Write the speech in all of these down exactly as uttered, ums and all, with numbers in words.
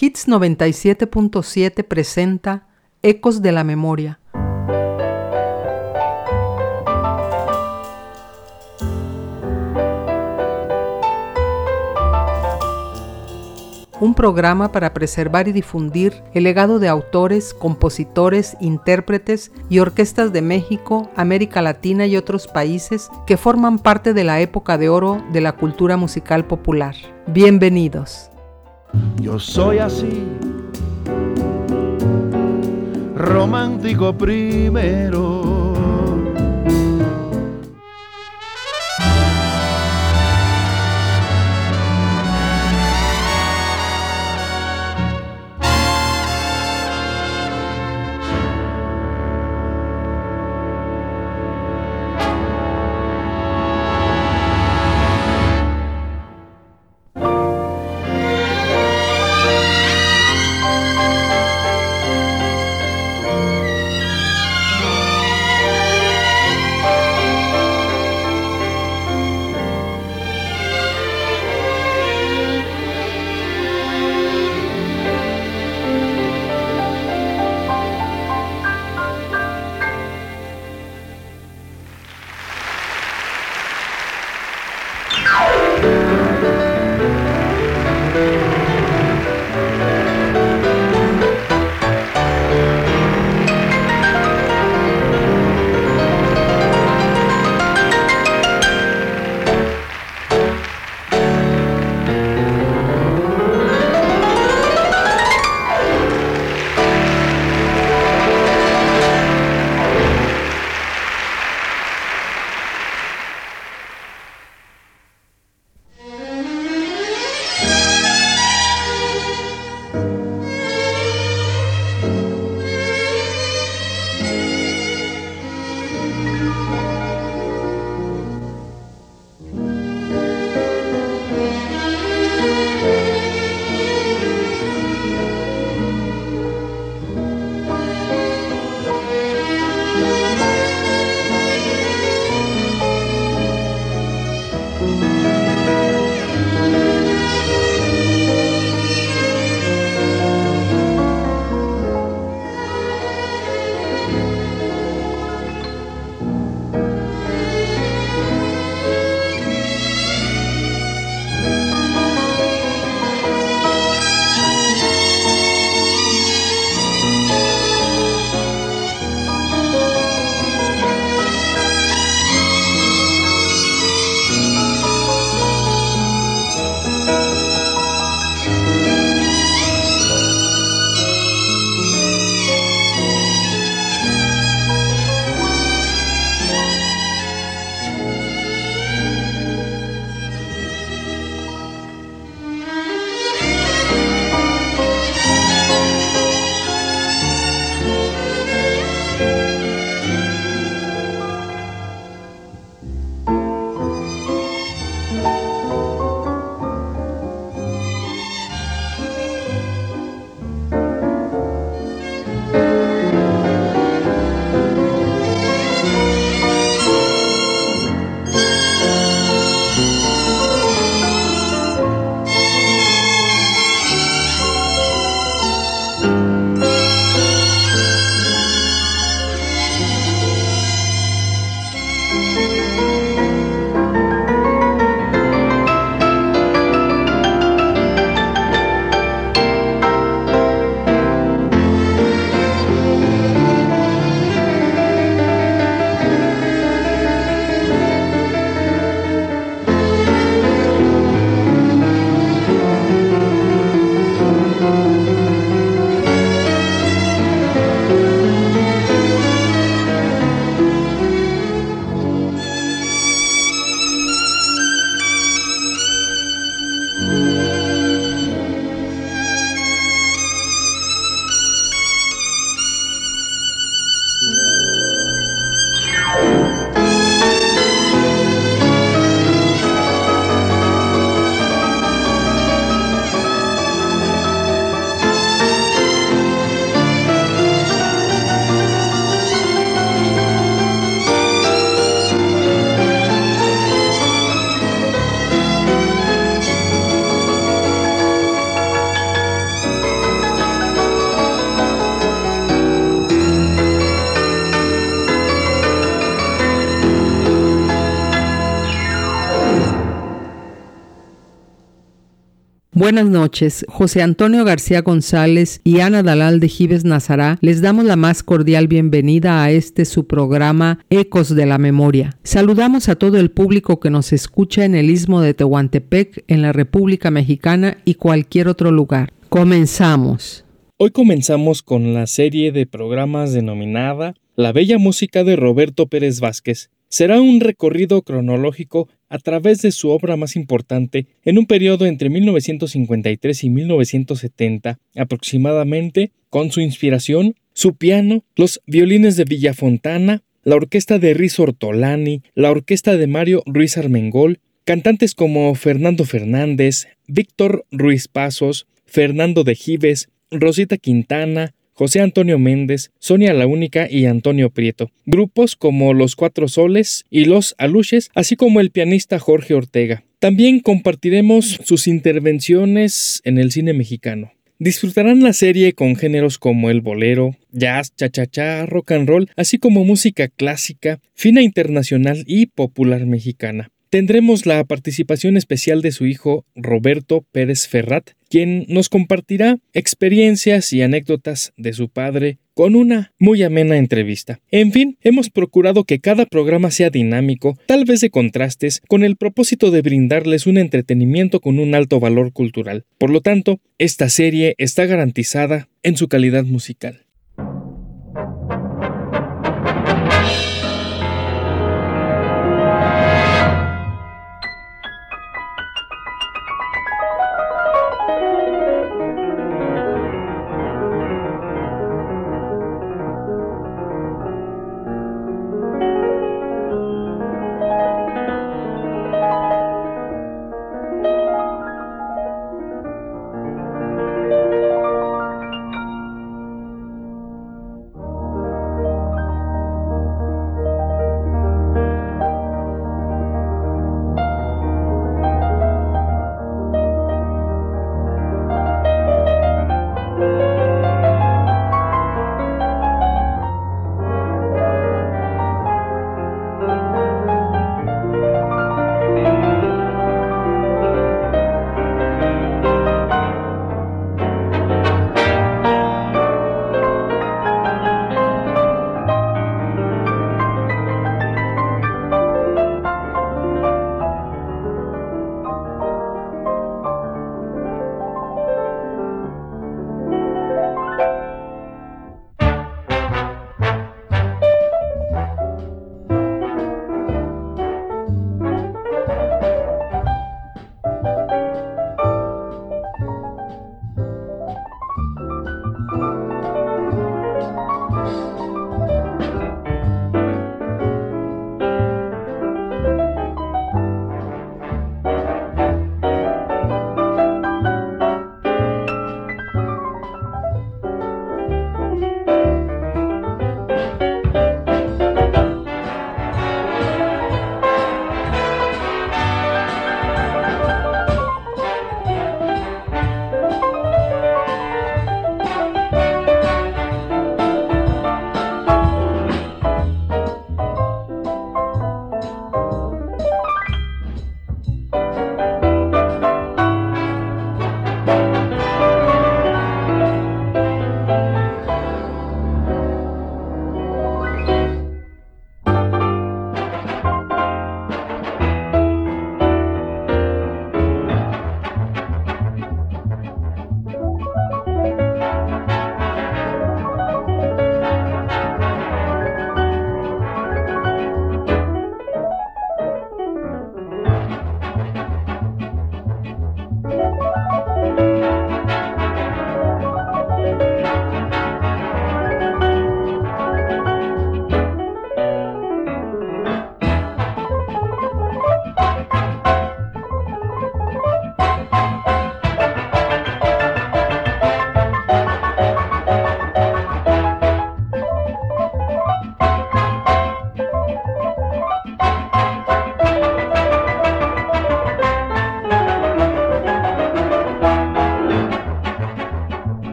Hits noventa y siete punto siete presenta Ecos de la Memoria. Un programa para preservar y difundir el legado de autores, compositores, intérpretes y orquestas de México, América Latina y otros países que forman parte de la época de oro de la cultura musical popular. Bienvenidos. Yo soy así, romántico primero. Buenas noches. José Antonio García González y Ana Dalal de Gives Nazará les damos la más cordial bienvenida a este su programa Ecos de la Memoria. Saludamos a todo el público que nos escucha en el Istmo de Tehuantepec, en la República Mexicana y cualquier otro lugar. Comenzamos. Hoy comenzamos con la serie de programas denominada La Bella Música de Roberto Pérez Vázquez. Será un recorrido cronológico a través de su obra más importante en un periodo entre mil novecientos cincuenta y tres y mil novecientos setenta aproximadamente, con su inspiración, su piano, los violines de Villafontana, la orquesta de Rizo Ortolani, la orquesta de Mario Ruiz Armengol, cantantes como Fernando Fernández, Víctor Ruiz Pasos, Fernando de Gives, Rosita Quintana, José Antonio Méndez, Sonia la Única y Antonio Prieto, grupos como Los Cuatro Soles y Los Aluches, así como el pianista Jorge Ortega. También compartiremos sus intervenciones en el cine mexicano. Disfrutarán la serie con géneros como el bolero, jazz, cha-cha-cha, rock and roll, así como música clásica, fina internacional y popular mexicana. Tendremos la participación especial de su hijo Roberto Pérez Ferrat, quien nos compartirá experiencias y anécdotas de su padre con una muy amena entrevista. En fin, hemos procurado que cada programa sea dinámico, tal vez de contrastes, con el propósito de brindarles un entretenimiento con un alto valor cultural. Por lo tanto, esta serie está garantizada en su calidad musical.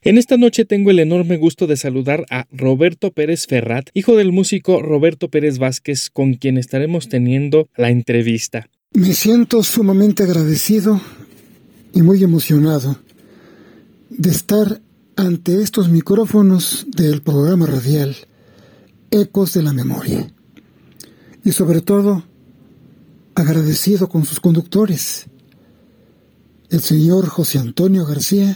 En esta noche tengo el enorme gusto de saludar a Roberto Pérez Ferrat, hijo del músico Roberto Pérez Vázquez, con quien estaremos teniendo la entrevista. Me siento sumamente agradecido y muy emocionado de estar ante estos micrófonos del programa radial Ecos de la Memoria. Y sobre todo, agradecido con sus conductores, el señor José Antonio García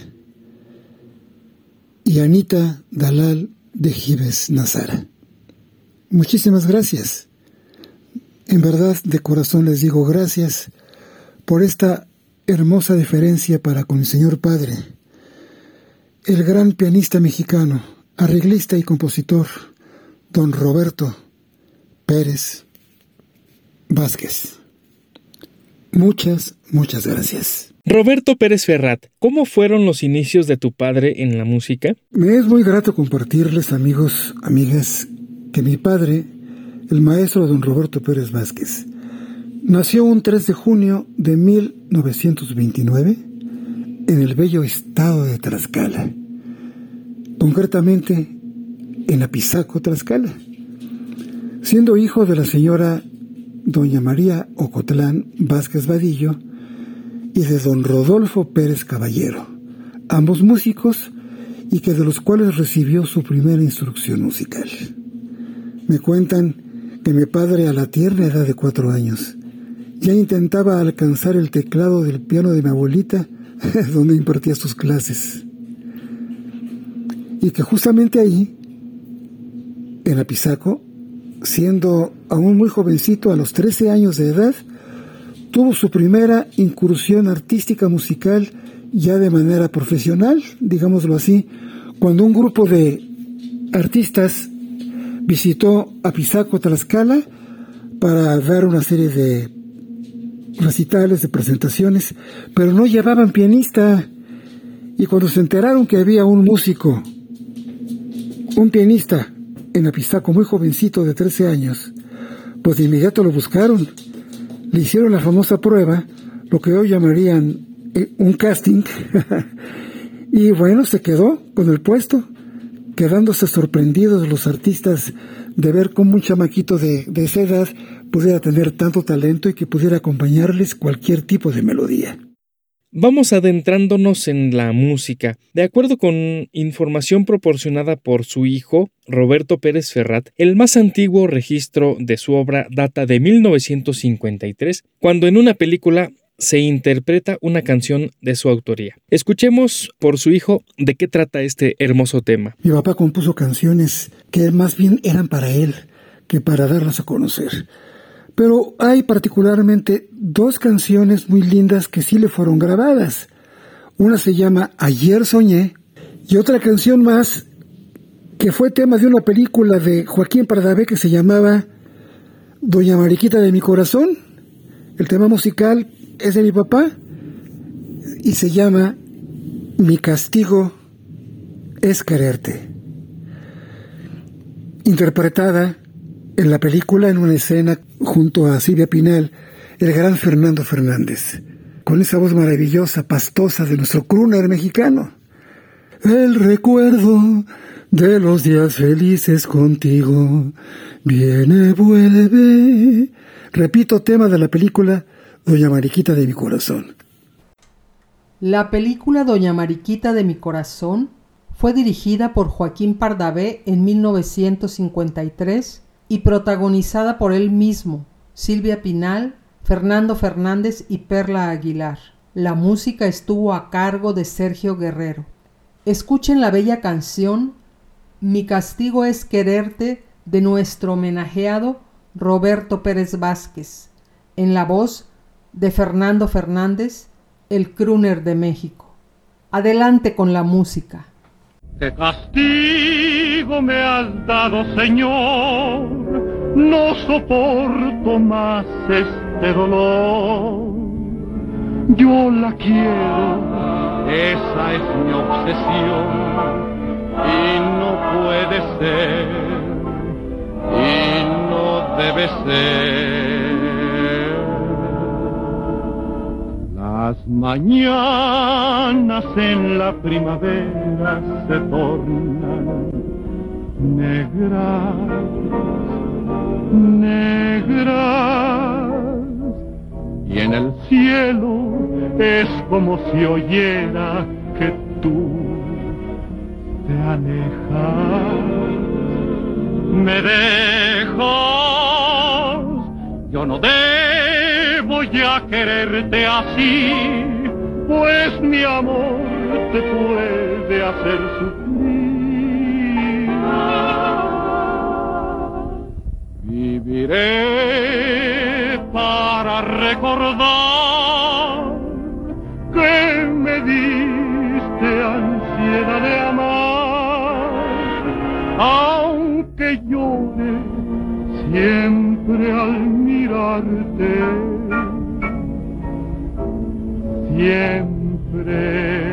y Anita Dalal de Gives Nazara. Muchísimas gracias. En verdad, de corazón les digo gracias por esta hermosa deferencia para con el señor padre, el gran pianista mexicano, arreglista y compositor, don Roberto Pérez Vázquez. Muchas, muchas gracias. Roberto Pérez Ferrat, ¿cómo fueron los inicios de tu padre en la música? Me es muy grato compartirles, amigos, amigas, que mi padre, el maestro don Roberto Pérez Vázquez, nació un tres de junio de mil novecientos veintinueve en el bello estado de Tlaxcala, concretamente en Apizaco, Tlaxcala, siendo hijo de la señora doña María Ocotlán Vázquez Vadillo y de don Rodolfo Pérez Caballero, ambos músicos y que de los cuales recibió su primera instrucción musical. Me cuentan que mi padre a la tierna edad de cuatro años ya intentaba alcanzar el teclado del piano de mi abuelita donde impartía sus clases, y que justamente ahí, en Apizaco, siendo aún muy jovencito, a los trece años de edad, tuvo su primera incursión artística musical ya de manera profesional, digámoslo así, cuando un grupo de artistas visitó Apizaco, Tlaxcala, para dar una serie de recitales, de presentaciones, pero no llevaban pianista, y cuando se enteraron que había un músico, un pianista en Apizaco, muy jovencito de trece años, pues de inmediato lo buscaron. Le hicieron la famosa prueba, lo que hoy llamarían eh, un casting, y bueno, se quedó con el puesto, quedándose sorprendidos los artistas de ver cómo un chamaquito de, de esa edad pudiera tener tanto talento y que pudiera acompañarles cualquier tipo de melodía. Vamos adentrándonos en la música. De acuerdo con información proporcionada por su hijo, Roberto Pérez Ferrat, el más antiguo registro de su obra data de mil novecientos cincuenta y tres, cuando en una película se interpreta una canción de su autoría. Escuchemos por su hijo de qué trata este hermoso tema. Mi papá compuso canciones que más bien eran para él que para darlas a conocer. Pero hay particularmente dos canciones muy lindas que sí le fueron grabadas. Una se llama Ayer Soñé y otra canción más que fue tema de una película de Joaquín Pardavé que se llamaba Doña Mariquita de mi Corazón. El tema musical es de mi papá y se llama Mi castigo es quererte. Interpretada en la película en una escena junto a Silvia Pinal, el gran Fernando Fernández, con esa voz maravillosa, pastosa de nuestro crooner mexicano. El recuerdo de los días felices contigo viene, vuelve. Repito, tema de la película Doña Mariquita de mi Corazón. La película Doña Mariquita de mi Corazón fue dirigida por Joaquín Pardavé en mil novecientos cincuenta y tres y protagonizada por él mismo, Silvia Pinal, Fernando Fernández y Perla Aguilar. La música estuvo a cargo de Sergio Guerrero. Escuchen la bella canción Mi castigo es quererte de nuestro homenajeado Roberto Pérez Vázquez, en la voz de Fernando Fernández, el crooner de México. Adelante con la música. ¡Qué castigo me has dado, Señor! No soporto más este dolor. Yo la quiero, esa es mi obsesión, y no puede ser, y no debe ser. La Las mañanas en la primavera se tornan negras, negras, y en el cielo es como si oyera que tú te alejas, me dejas, yo no debo ya quererte así, pues mi amor te puede hacer sufrir. Viviré para recordar que me diste ansiedad de amar, aunque llore siempre al mirarte, siempre.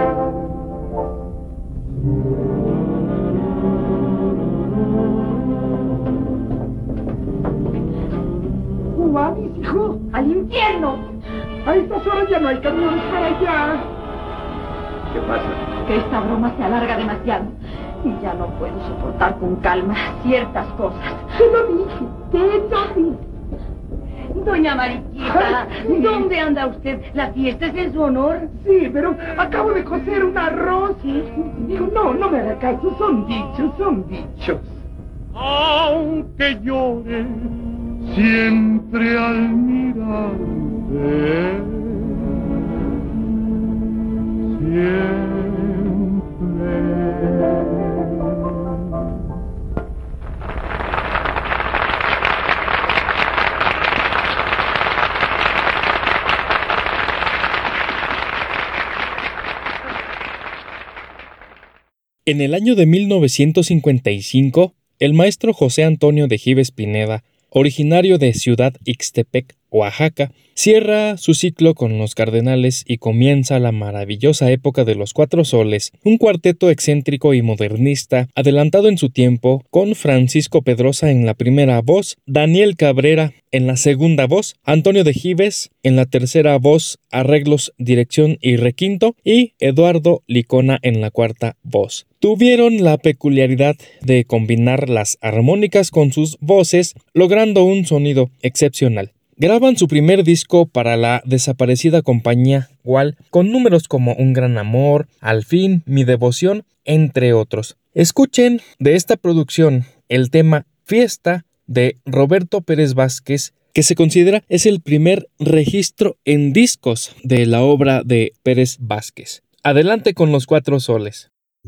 ¡Cuba, mis hijos! ¡Al infierno! A estas horas ya no hay camiones para allá. ¿Qué pasa? Que esta broma se alarga demasiado y ya no puedo soportar con calma ciertas cosas. Te lo dije, te lo dije. Doña Mariquita, ¿dónde anda usted? ¿La fiesta es en su honor? Sí, pero acabo de cocer un arroz. Digo, no, no me haga caso, son dichos, son dichos. Aunque llore siempre al mirarte, siempre. En el año de mil novecientos cincuenta y cinco, el maestro José Antonio de Gives Pineda, originario de Ciudad Ixtepec, Oaxaca, cierra su ciclo con Los Cardenales y comienza la maravillosa época de Los Cuatro Soles, un cuarteto excéntrico y modernista, adelantado en su tiempo, con Francisco Pedrosa en la primera voz, Daniel Cabrera en la segunda voz, Antonio de Gives en la tercera voz, arreglos, dirección y requinto, y Eduardo Licona en la cuarta voz. Tuvieron la peculiaridad de combinar las armónicas con sus voces, logrando un sonido excepcional. Graban su primer disco para la desaparecida compañía Gual, con números como Un Gran Amor, Al Fin, Mi Devoción, entre otros. Escuchen de esta producción el tema Fiesta de Roberto Pérez Vázquez, que se considera es el primer registro en discos de la obra de Pérez Vázquez. Adelante con Los Cuatro Soles.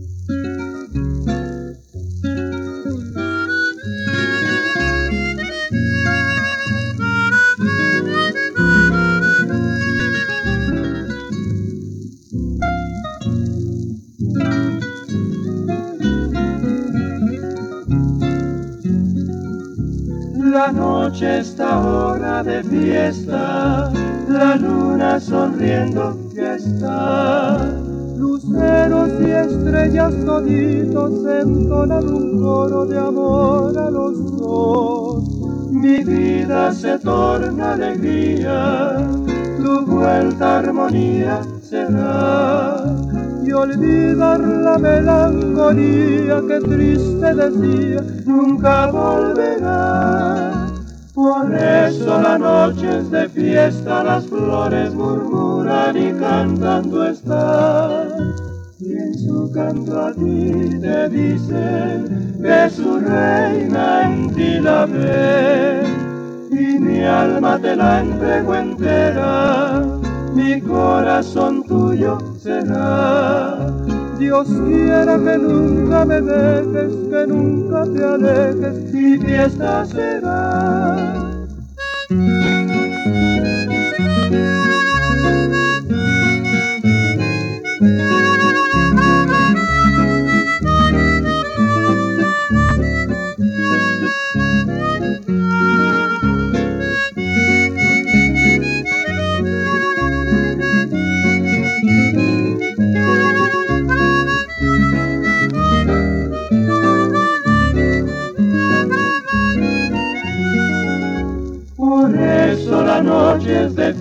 La noche está hora de fiesta, la luna sonriendo ya está. Luceros y estrellas toditos entonan un coro de amor a los dos. Mi vida se torna alegría, tu vuelta armonía será. Y olvidar la melancolía que triste decía, nunca volverá. Por eso la noche es de fiesta, las flores murmuran y cantando están. Y en su canto a ti te dicen que su reina en ti la ve. Y mi alma te la entrego entera, mi corazón tuyo será. Dios quiera que nunca me dejes, que nunca te alejes, y fiesta será.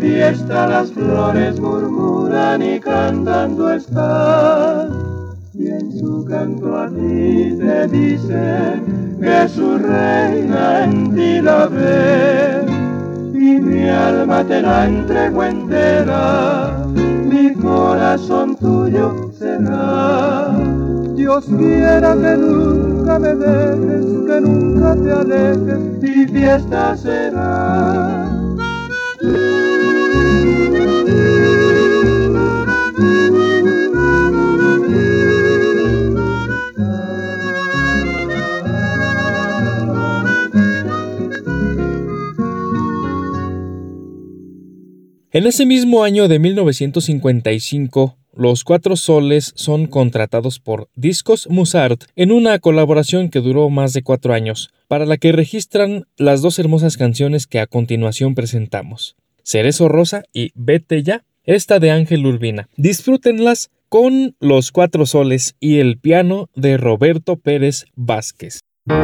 fiesta, las flores murmuran y cantando están. Y en su canto a ti te dice que su reina en ti la ve. Y mi alma te la entrego entera, mi corazón tuyo será. Dios quiera que nunca me dejes, que nunca te alejes, y fiesta será. En ese mismo año de mil novecientos cincuenta y cinco, los Cuatro Soles son contratados por Discos Musart en una colaboración que duró más de cuatro años, para la que registran las dos hermosas canciones que a continuación presentamos, Cerezo Rosa y Vete Ya, esta de Ángel Urbina. Disfrútenlas con los Cuatro Soles y el piano de Roberto Pérez Vázquez.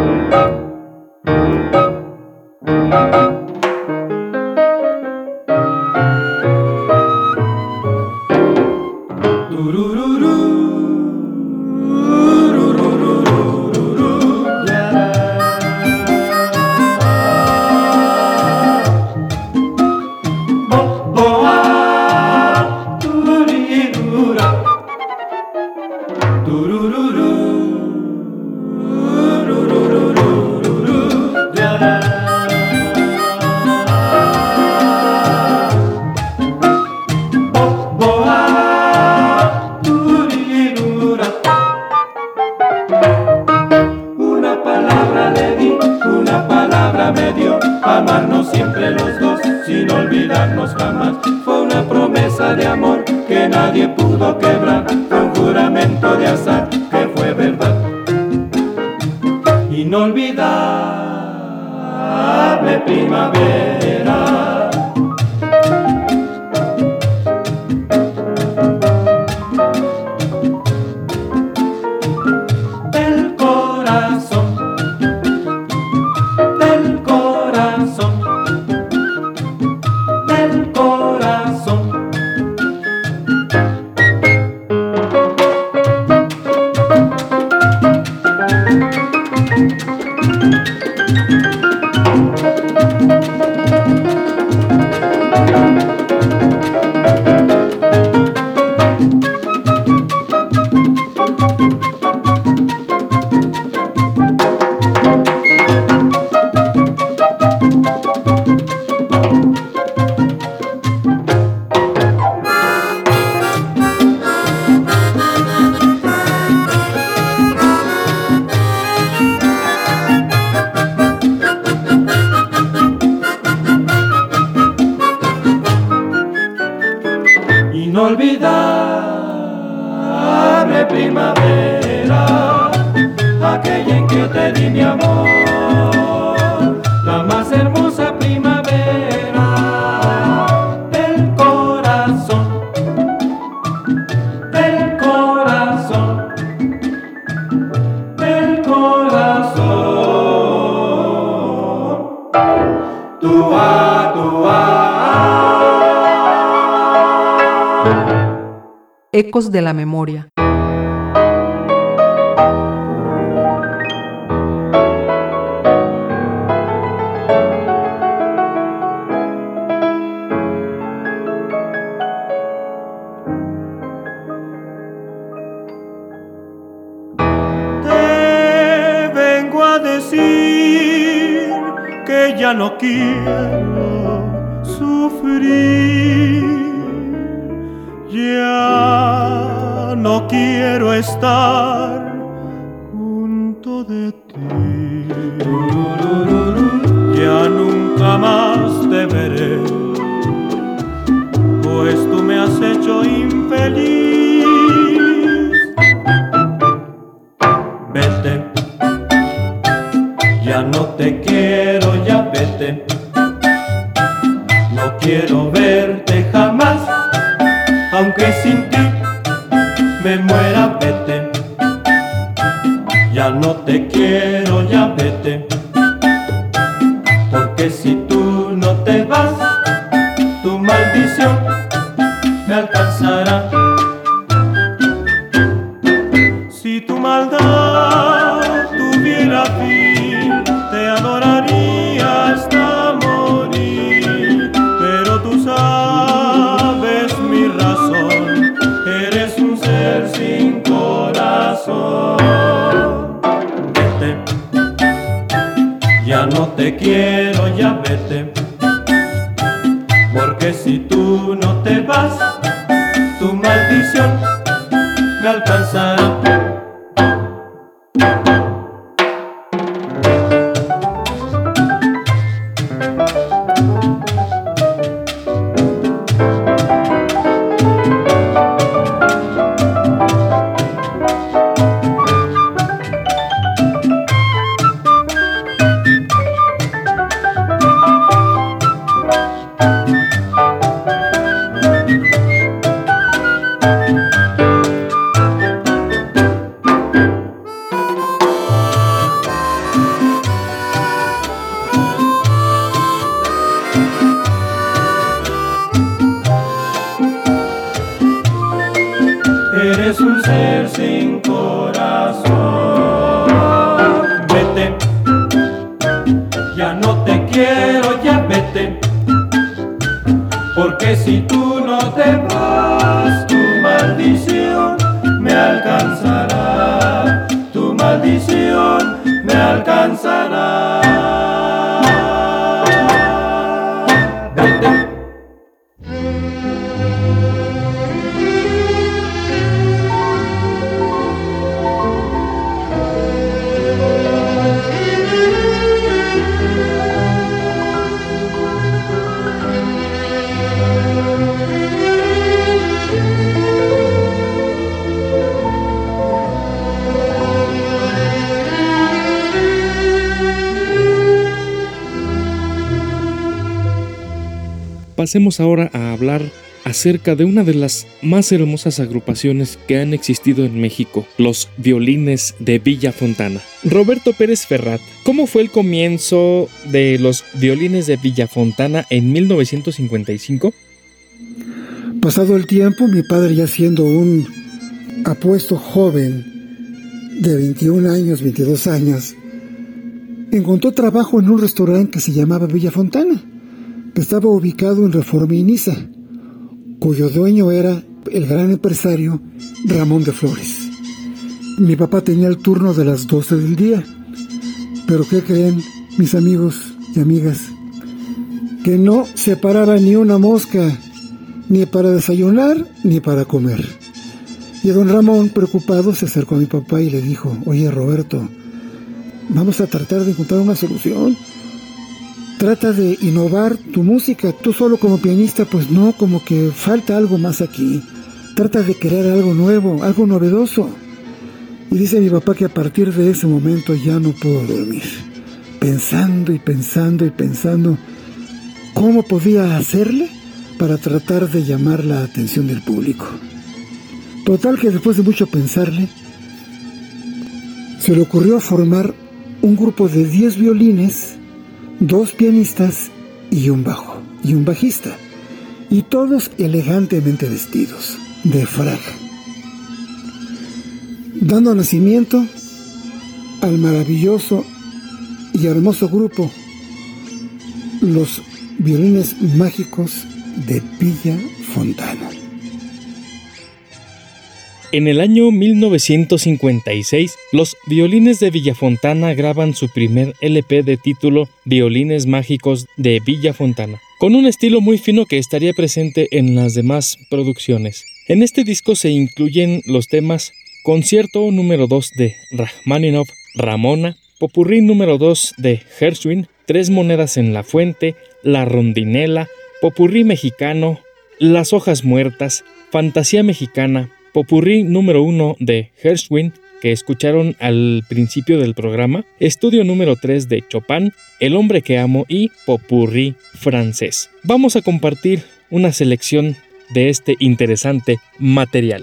Inolvidable primavera, del corazón, del corazón, del corazón. Inolvidable primavera, aquella en que te di mi amor, la más hermosa primavera del corazón, del corazón, del corazón. Tua, tua. Ecos de la memoria. Te vengo a decir que ya no quiero sufrir. Ya no quiero estar junto de ti. Ya nunca más te veré, pues tú me has hecho infeliz. Vete, ya no te quiero, ya vete. No quiero verte jamás, aunque sin ti me muera, vete. Ya no te quiero, ya vete. Porque si tú no te vas, tu mal maldición me alcanzará. Si tu maldad tuviera fin, te adoraría hasta morir. Pero tú sabes mi razón, eres un ser sin corazón. Vete, ya no te quiero, ya vete. Porque si tú no te vas, tu maldición me alcanzará. Eres un ser sin corazón. Vete, ya no te quiero, ya vete. Porque si tú no te vas, tu maldición me alcanzará. Tu maldición me alcanzará. Vete. Pasemos ahora a hablar acerca de una de las más hermosas agrupaciones que han existido en México, los Violines de Villa Fontana. Roberto Pérez Ferrat, ¿cómo fue el comienzo de los Violines de Villa Fontana en mil novecientos cincuenta y cinco? Pasado el tiempo, mi padre, ya siendo un apuesto joven de veintiún años, veintidós años, encontró trabajo en un restaurante que se llamaba Villa Fontana, que estaba ubicado en Reforma y Niza, cuyo dueño era el gran empresario Ramón de Flores. Mi papá tenía el turno de las doce del día, pero ¿qué creen, mis amigos y amigas? Que no se paraba ni una mosca, ni para desayunar ni para comer. Y don Ramón, preocupado, se acercó a mi papá y le dijo: oye, Roberto, vamos a tratar de encontrar una solución. Trata de innovar tu música. Tú solo como pianista, pues no, como que falta algo más aquí. Trata de crear algo nuevo, algo novedoso. Y dice mi papá que a partir de ese momento ya no pudo dormir, pensando y pensando y pensando cómo podía hacerle para tratar de llamar la atención del público. Total que después de mucho pensarle, se le ocurrió formar un grupo de diez violines, dos pianistas y un bajo, y un bajista, y todos elegantemente vestidos, de frac, dando nacimiento al maravilloso y hermoso grupo, los Violines Mágicos de Villa Fontana. En el año mil novecientos cincuenta y seis, los Violines de Villa Fontana graban su primer L P de título Violines Mágicos de Villa Fontana, con un estilo muy fino que estaría presente en las demás producciones. En este disco se incluyen los temas Concierto número dos de Rajmáninov, Ramona, Popurrí número dos de Gershwin, Tres monedas en la fuente, La rondinela, Popurrí mexicano, Las hojas muertas, Fantasía mexicana, Popurrí número uno de Gershwin, que escucharon al principio del programa, Estudio número tres de Chopin, El hombre que amo y Popurrí francés. Vamos a compartir una selección de este interesante material.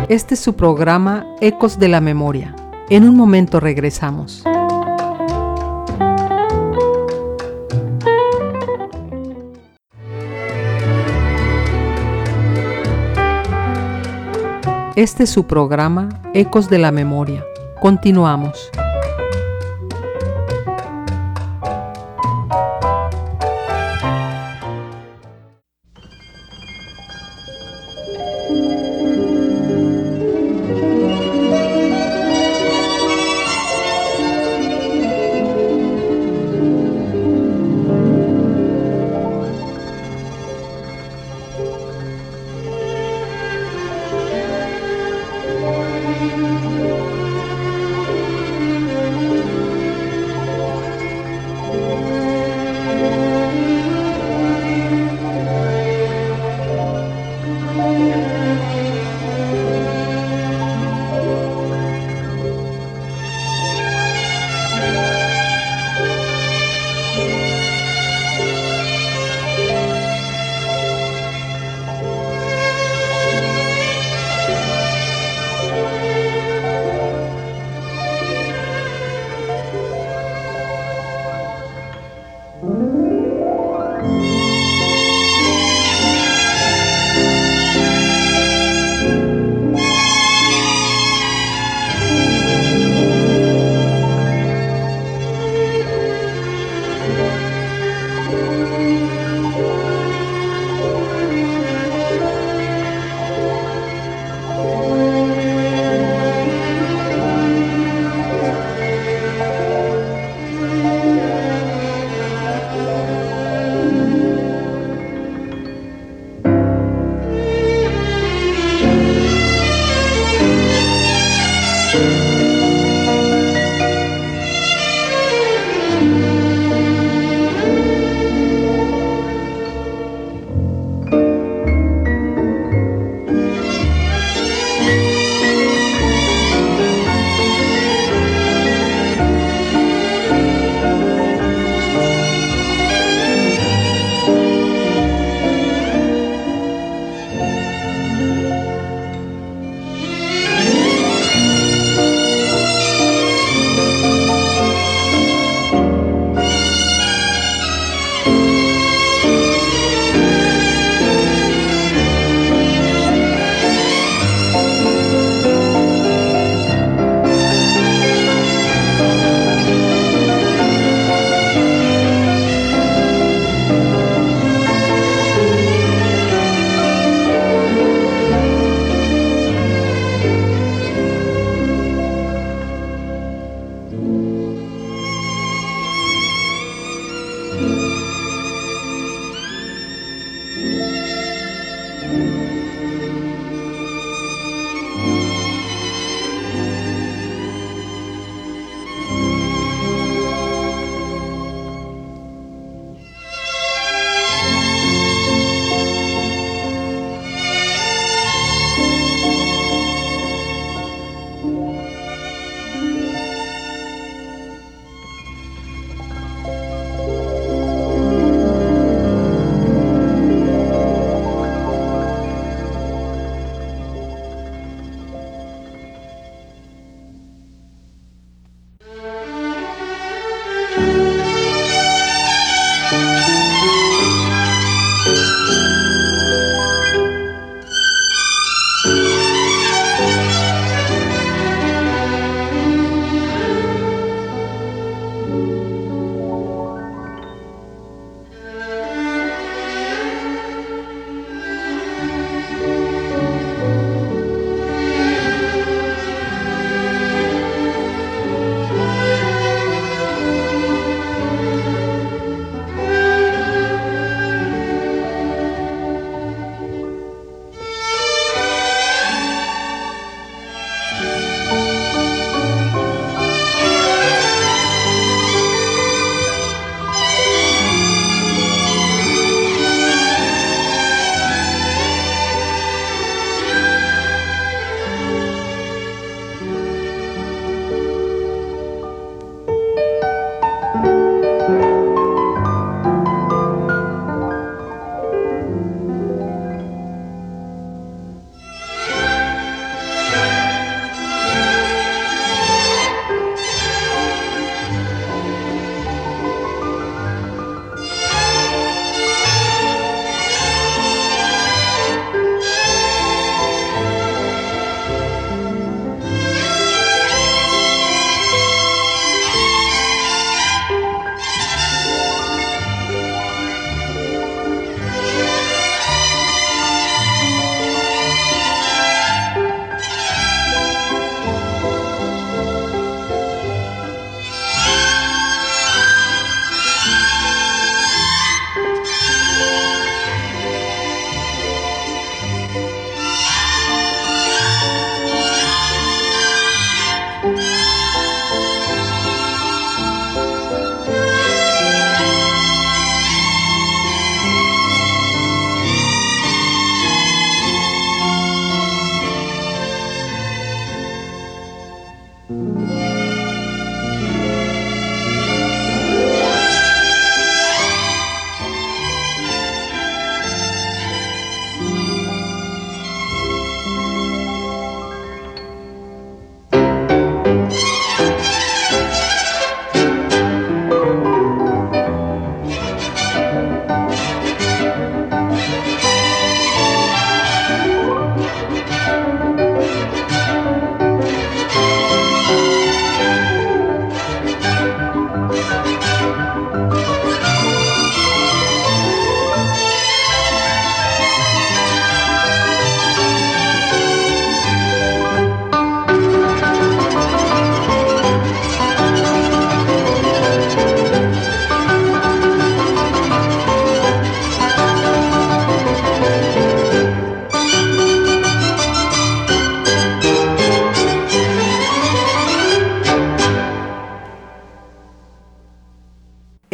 Este es su programa Ecos de la Memoria. En un momento regresamos. Este es su programa Ecos de la Memoria. Continuamos.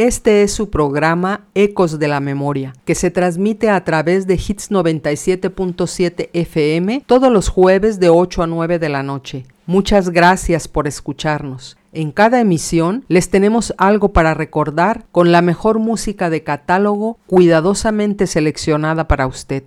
Este es su programa Ecos de la Memoria, que se transmite a través de Hits noventa y siete punto siete F M todos los jueves de ocho a nueve de la noche. Muchas gracias por escucharnos. En cada emisión les tenemos algo para recordar con la mejor música de catálogo cuidadosamente seleccionada para usted.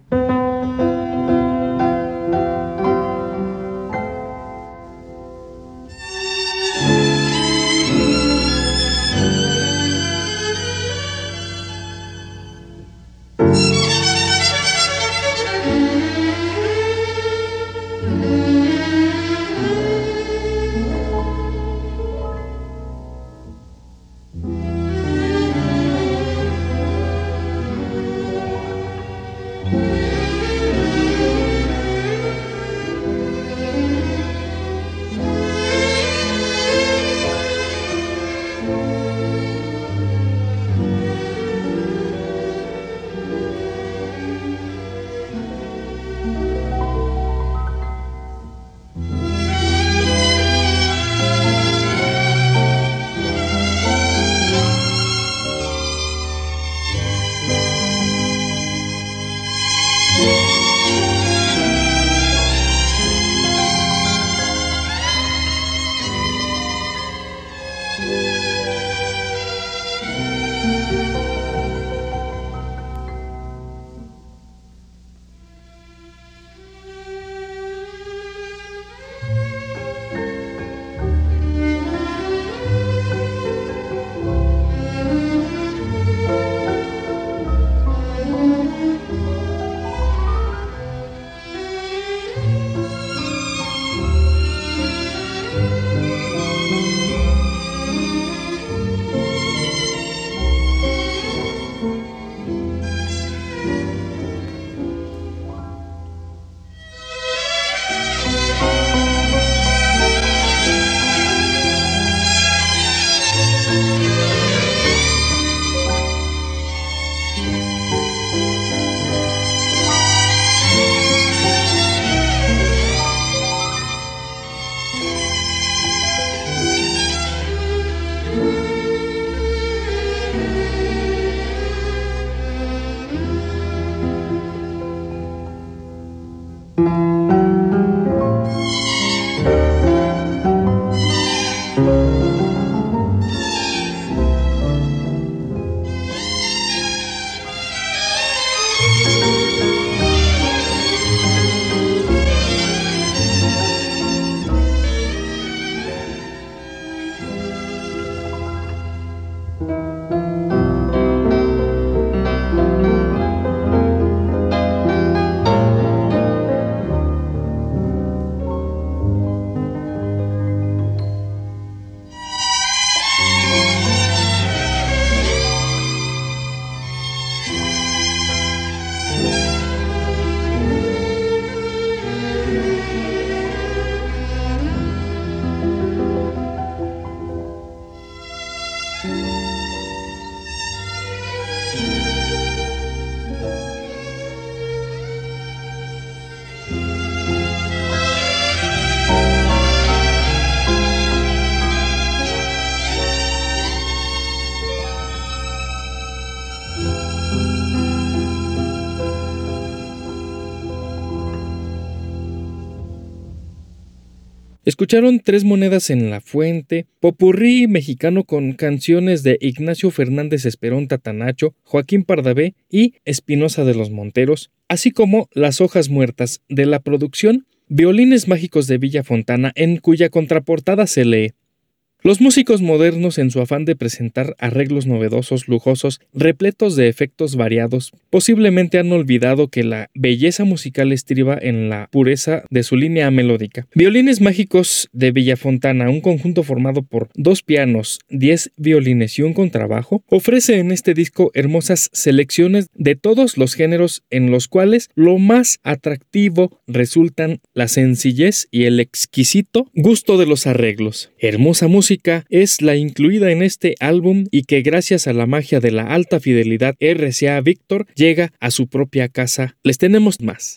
Escucharon Tres Monedas en la Fuente, popurrí mexicano con canciones de Ignacio Fernández Esperón Tatanacho, Joaquín Pardavé y Espinosa de los Monteros, así como Las Hojas Muertas de la producción Violines Mágicos de Villa Fontana, en cuya contraportada se lee: los músicos modernos, en su afán de presentar arreglos novedosos, lujosos, repletos de efectos variados, posiblemente han olvidado que la belleza musical estriba en la pureza de su línea melódica. Violines Mágicos de Villafontana, un conjunto formado por dos pianos, diez violines y un contrabajo, ofrece en este disco hermosas selecciones de todos los géneros, en los cuales lo más atractivo resultan la sencillez y el exquisito gusto de los arreglos. Hermosa música es la incluida en este álbum y que, gracias a la magia de la alta fidelidad R C A Víctor, llega a su propia casa. Les tenemos más.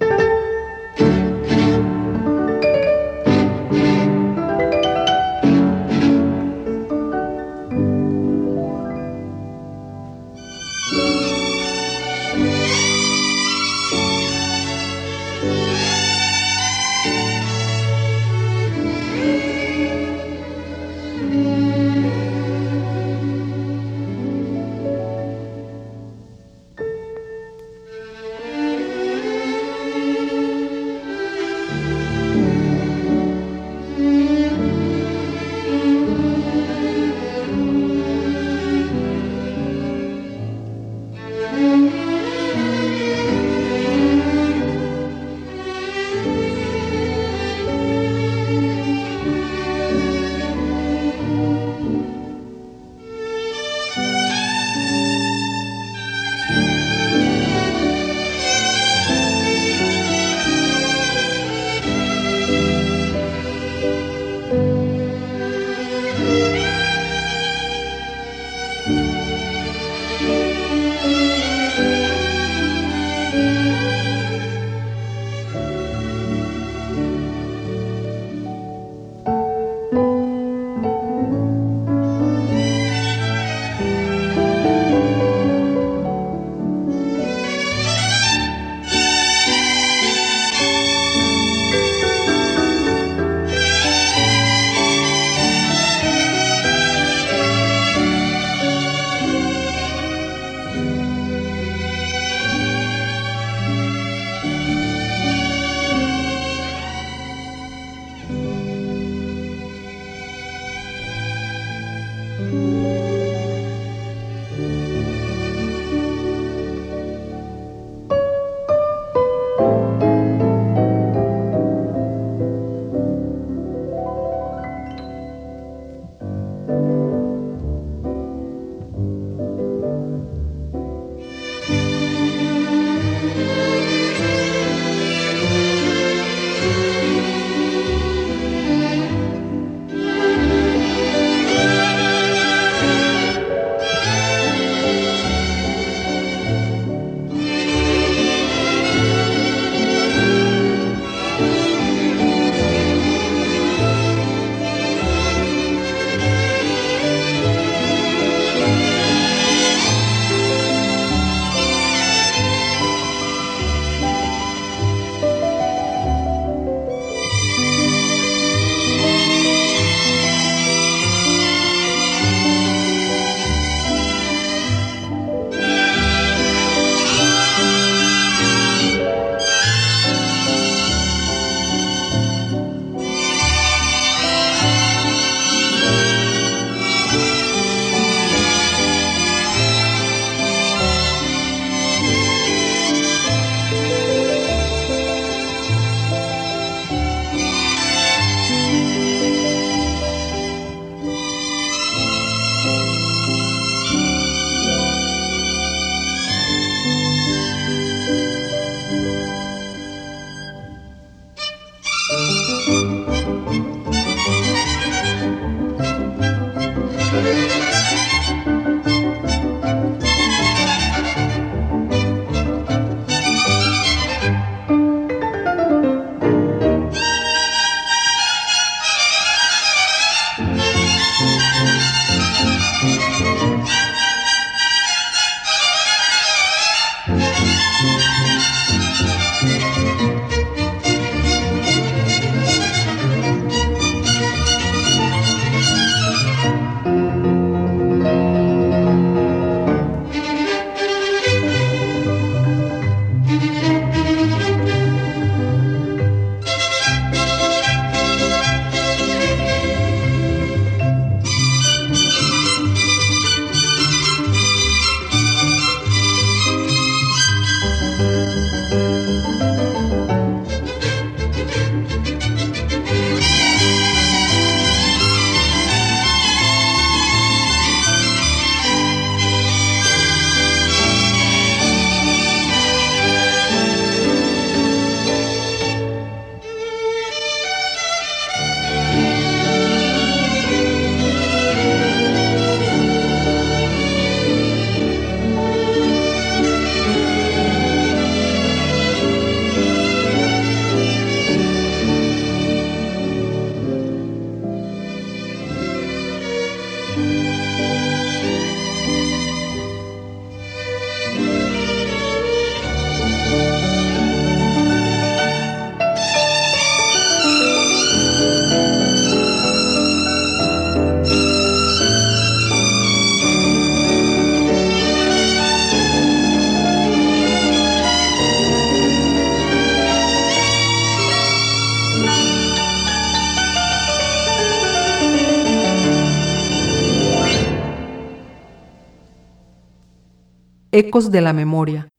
Ecos de la memoria.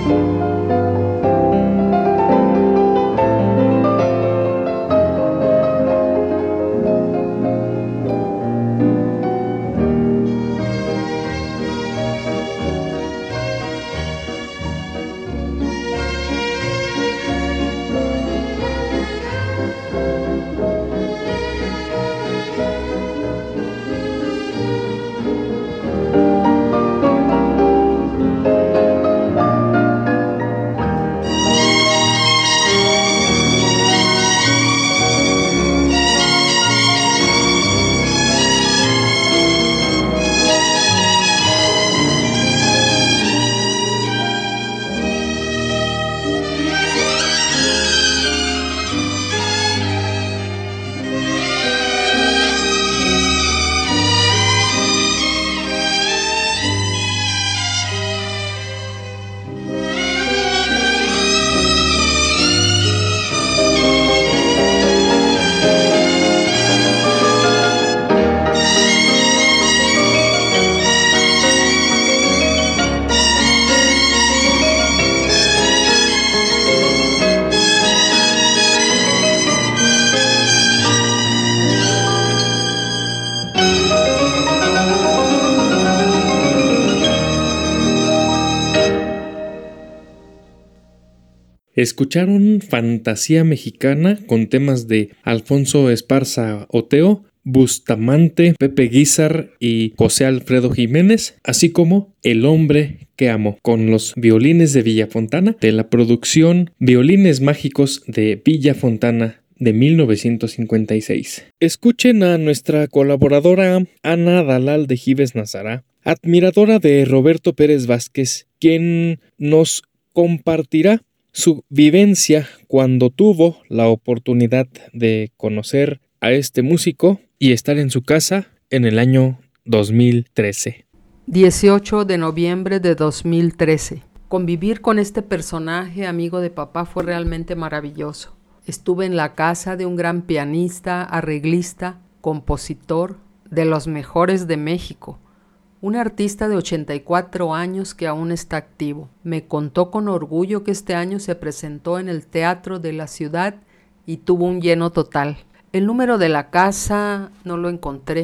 Escucharon Fantasía Mexicana con temas de Alfonso Esparza Oteo, Bustamante, Pepe Guízar y José Alfredo Jiménez, así como El hombre que amo, con los violines de Villafontana, de la producción Violines Mágicos de Villafontana de mil novecientos cincuenta y seis. Escuchen a nuestra colaboradora Ana Dalal de Gives Nazará, admiradora de Roberto Pérez Vázquez, quien nos compartirá su vivencia cuando tuvo la oportunidad de conocer a este músico y estar en su casa en el año dos mil trece. dieciocho de noviembre de dos mil trece. Convivir con este personaje, amigo de papá, fue realmente maravilloso. Estuve en la casa de un gran pianista, arreglista, compositor, de los mejores de México. Un artista de ochenta y cuatro años que aún está activo. Me contó con orgullo que este año se presentó en el Teatro de la Ciudad y tuvo un lleno total. El número de la casa no lo encontré,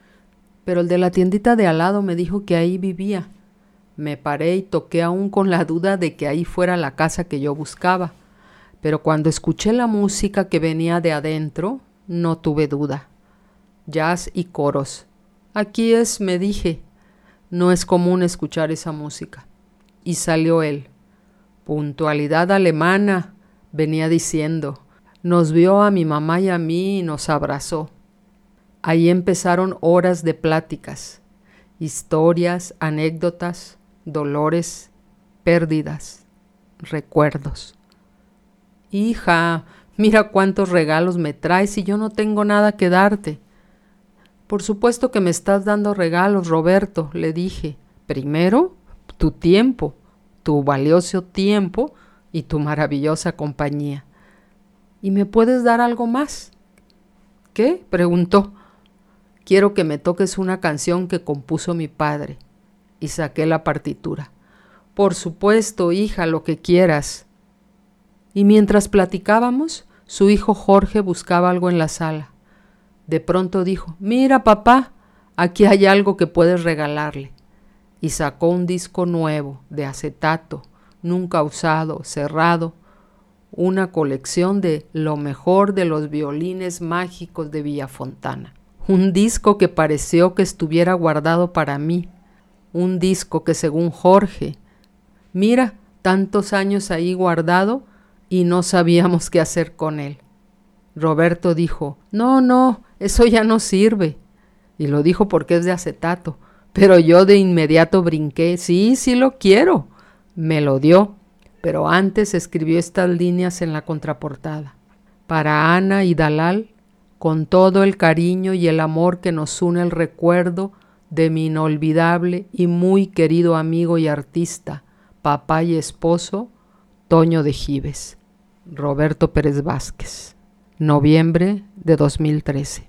pero el de la tiendita de al lado me dijo que ahí vivía. Me paré y toqué aún con la duda de que ahí fuera la casa que yo buscaba, pero cuando escuché la música que venía de adentro, no tuve duda. Jazz y coros. Aquí es, me dije. No es común escuchar esa música. Y salió él. Puntualidad alemana, venía diciendo. Nos vio a mi mamá y a mí y nos abrazó. Ahí empezaron horas de pláticas, historias, anécdotas, dolores, pérdidas, recuerdos. Hija, mira cuántos regalos me traes y yo no tengo nada que darte. Por supuesto que me estás dando regalos, Roberto, le dije. Primero, tu tiempo, tu valioso tiempo y tu maravillosa compañía. ¿Y me puedes dar algo más? ¿Qué? Preguntó. Quiero que me toques una canción que compuso mi padre. Y saqué la partitura. Por supuesto, hija, lo que quieras. Y mientras platicábamos, su hijo Jorge buscaba algo en la sala. De pronto dijo, mira papá, aquí hay algo que puedes regalarle. Y sacó un disco nuevo, de acetato, nunca usado, cerrado, una colección de lo mejor de los violines mágicos de Villafontana. Un disco que pareció que estuviera guardado para mí, un disco que según Jorge, mira, tantos años ahí guardado y no sabíamos qué hacer con él. Roberto dijo, no, no, eso ya no sirve. Y lo dijo porque es de acetato. Pero yo de inmediato brinqué, sí, sí lo quiero. Me lo dio, pero antes escribió estas líneas en la contraportada. Para Ana y Dalal, con todo el cariño y el amor que nos une el recuerdo de mi inolvidable y muy querido amigo y artista, papá y esposo, Toño de Gives. Roberto Pérez Vázquez. Noviembre de dos mil trece.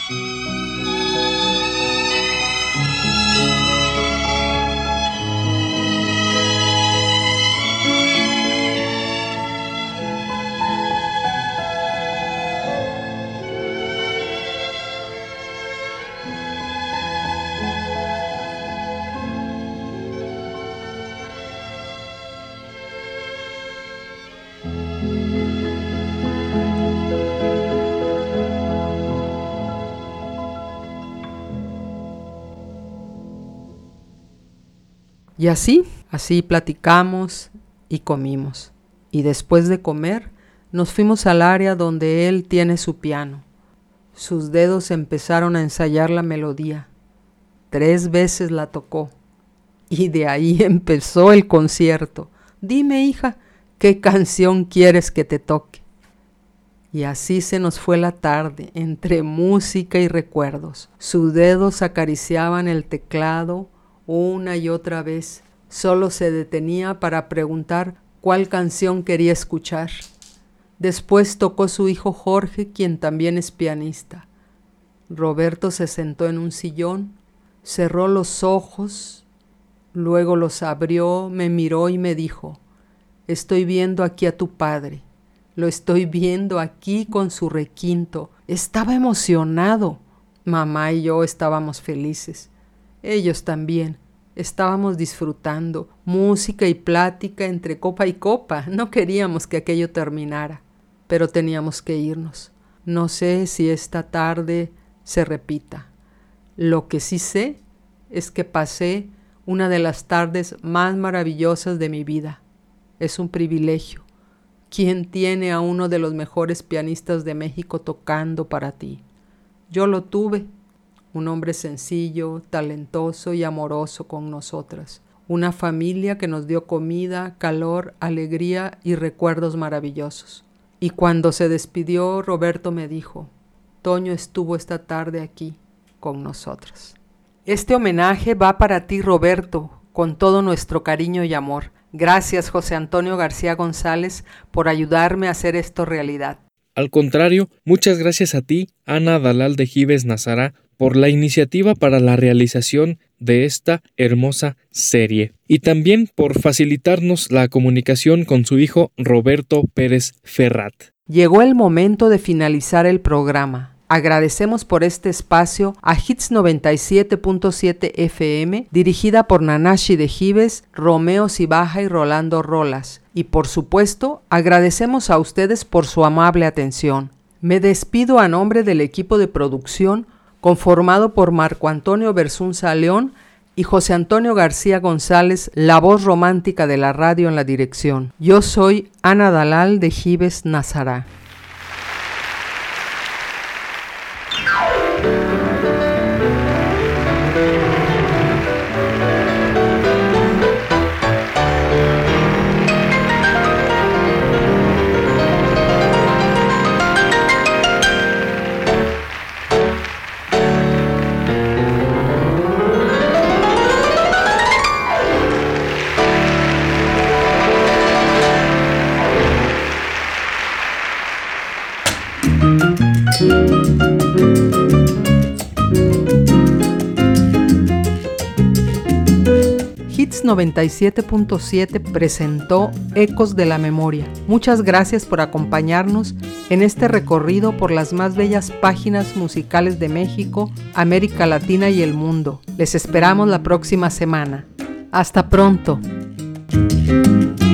Y así, así platicamos y comimos. Y después de comer, nos fuimos al área donde él tiene su piano. Sus dedos empezaron a ensayar la melodía. Tres veces la tocó. Y de ahí empezó el concierto. Dime, hija, ¿qué canción quieres que te toque? Y así se nos fue la tarde, entre música y recuerdos. Sus dedos acariciaban el teclado una y otra vez. Solo se detenía para preguntar cuál canción quería escuchar. Después tocó su hijo Jorge, quien también es pianista. Roberto se sentó en un sillón, cerró los ojos, luego los abrió, me miró y me dijo: estoy viendo aquí a tu padre, lo estoy viendo aquí con su requinto. Estaba emocionado. Mamá y yo estábamos felices. Ellos también. Estábamos disfrutando música y plática entre copa y copa. No queríamos que aquello terminara, pero teníamos que irnos. No sé si esta tarde se repita. Lo que sí sé es que pasé una de las tardes más maravillosas de mi vida. Es un privilegio. ¿Quién tiene a uno de los mejores pianistas de México tocando para ti? Yo lo tuve. Un hombre sencillo, talentoso y amoroso con nosotras. Una familia que nos dio comida, calor, alegría y recuerdos maravillosos. Y cuando se despidió, Roberto me dijo: Toño estuvo esta tarde aquí con nosotras. Este homenaje va para ti, Roberto, con todo nuestro cariño y amor. Gracias, José Antonio García González, por ayudarme a hacer esto realidad. Al contrario, muchas gracias a ti, Ana Dalal de Gives Nazará, por la iniciativa para la realización de esta hermosa serie y también por facilitarnos la comunicación con su hijo Roberto Pérez Ferrat. Llegó el momento de finalizar el programa. Agradecemos por este espacio a Hits noventa y siete punto siete F M, dirigida por Nanashi de Gives, Romeo Cibaja y Rolando Rolas. Y por supuesto, agradecemos a ustedes por su amable atención. Me despido a nombre del equipo de producción conformado por Marco Antonio Bersunza León y José Antonio García González, la voz romántica de la radio en la dirección. Yo soy Ana Dalal de Gives Nazará. Hits noventa y siete punto siete presentó Ecos de la Memoria. Muchas gracias por acompañarnos en este recorrido por las más bellas páginas musicales de México, América Latina y el mundo. Les esperamos la próxima semana. Hasta pronto.